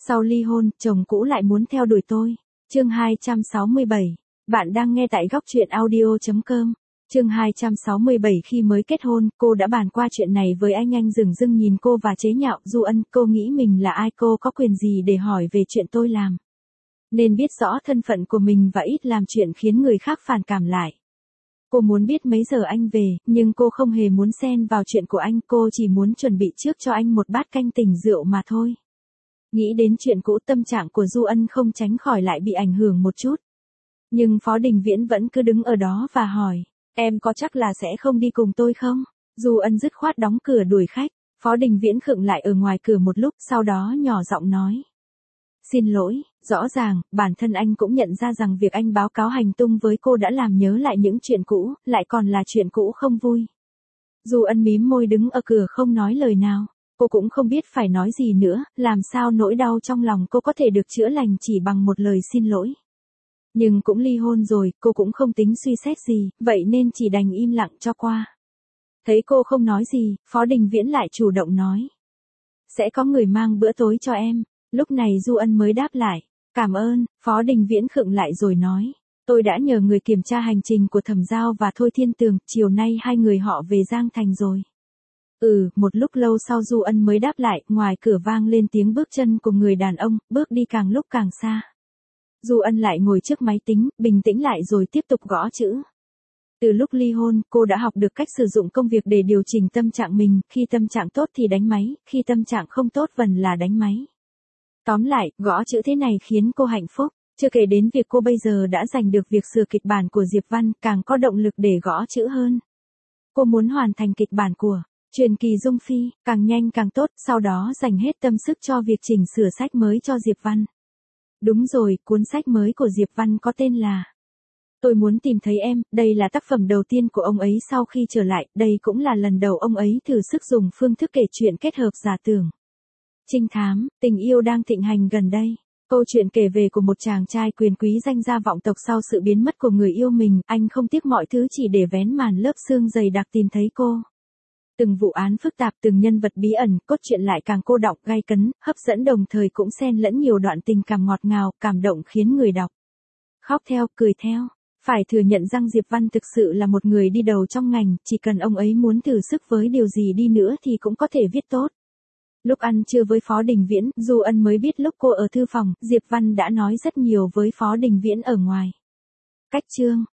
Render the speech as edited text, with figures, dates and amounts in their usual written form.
Sau ly hôn, chồng cũ lại muốn theo đuổi tôi. Chương 267. Bạn đang nghe tại góc truyện audio.com. Chương 267. Khi mới kết hôn, cô đã bàn qua chuyện này với anh dửng dưng nhìn cô và chế nhạo. Du Ân, cô nghĩ mình là ai, cô có quyền gì để hỏi về chuyện tôi làm. Nên biết rõ thân phận của mình và ít làm chuyện khiến người khác phản cảm lại. Cô muốn biết mấy giờ anh về, nhưng cô không hề muốn xen vào chuyện của anh, cô chỉ muốn chuẩn bị trước cho anh một bát canh tỉnh rượu mà thôi. Nghĩ đến chuyện cũ, tâm trạng của Du Ân không tránh khỏi lại bị ảnh hưởng một chút. Nhưng Phó Đình Viễn vẫn cứ đứng ở đó và hỏi, em có chắc là sẽ không đi cùng tôi không? Du Ân dứt khoát đóng cửa đuổi khách. Phó Đình Viễn khựng lại ở ngoài cửa một lúc, sau đó nhỏ giọng nói. Xin lỗi, rõ ràng, bản thân anh cũng nhận ra rằng việc anh báo cáo hành tung với cô đã làm nhớ lại những chuyện cũ, lại còn là chuyện cũ không vui. Du Ân mím môi đứng ở cửa không nói lời nào. Cô cũng không biết phải nói gì nữa, làm sao nỗi đau trong lòng cô có thể được chữa lành chỉ bằng một lời xin lỗi. Nhưng cũng ly hôn rồi, cô cũng không tính suy xét gì, vậy nên chỉ đành im lặng cho qua. Thấy cô không nói gì, Phó Đình Viễn lại chủ động nói. Sẽ có người mang bữa tối cho em. Lúc này Du Ân mới đáp lại. Cảm ơn. Phó Đình Viễn khựng lại rồi nói. Tôi đã nhờ người kiểm tra hành trình của Thẩm Giao và Thôi Thiên Tường, chiều nay hai người họ về Giang Thành rồi. Một lúc lâu sau Du Ân mới đáp lại, ngoài cửa vang lên tiếng bước chân của người đàn ông, bước đi càng lúc càng xa. Du Ân lại ngồi trước máy tính, bình tĩnh lại rồi tiếp tục gõ chữ. Từ lúc ly hôn, cô đã học được cách sử dụng công việc để điều chỉnh tâm trạng mình, khi tâm trạng tốt thì đánh máy, khi tâm trạng không tốt vẫn là đánh máy. Tóm lại, gõ chữ thế này khiến cô hạnh phúc, chưa kể đến việc cô bây giờ đã giành được việc sửa kịch bản của Diệp Văn, càng có động lực để gõ chữ hơn. Cô muốn hoàn thành kịch bản của Truyền kỳ Dung Phi, càng nhanh càng tốt, sau đó dành hết tâm sức cho việc chỉnh sửa sách mới cho Diệp Văn. Đúng rồi, cuốn sách mới của Diệp Văn có tên là Tôi muốn tìm thấy em, đây là tác phẩm đầu tiên của ông ấy sau khi trở lại, đây cũng là lần đầu ông ấy thử sức dùng phương thức kể chuyện kết hợp giả tưởng, trinh thám, tình yêu đang thịnh hành gần đây. Câu chuyện kể về của một chàng trai quyền quý danh gia vọng tộc sau sự biến mất của người yêu mình, anh không tiếc mọi thứ chỉ để vén màn lớp xương dày đặc tìm thấy cô. Từng vụ án phức tạp, từng nhân vật bí ẩn, cốt truyện lại càng cô đọng, gay cấn, hấp dẫn, đồng thời cũng xen lẫn nhiều đoạn tình cảm ngọt ngào, cảm động khiến người đọc khóc theo, cười theo. Phải thừa nhận rằng Diệp Văn thực sự là một người đi đầu trong ngành, chỉ cần ông ấy muốn thử sức với điều gì đi nữa thì cũng có thể viết tốt. Lúc ăn trưa với Phó Đình Viễn, Du Ân mới biết lúc cô ở thư phòng, Diệp Văn đã nói rất nhiều với Phó Đình Viễn ở ngoài. Cách chương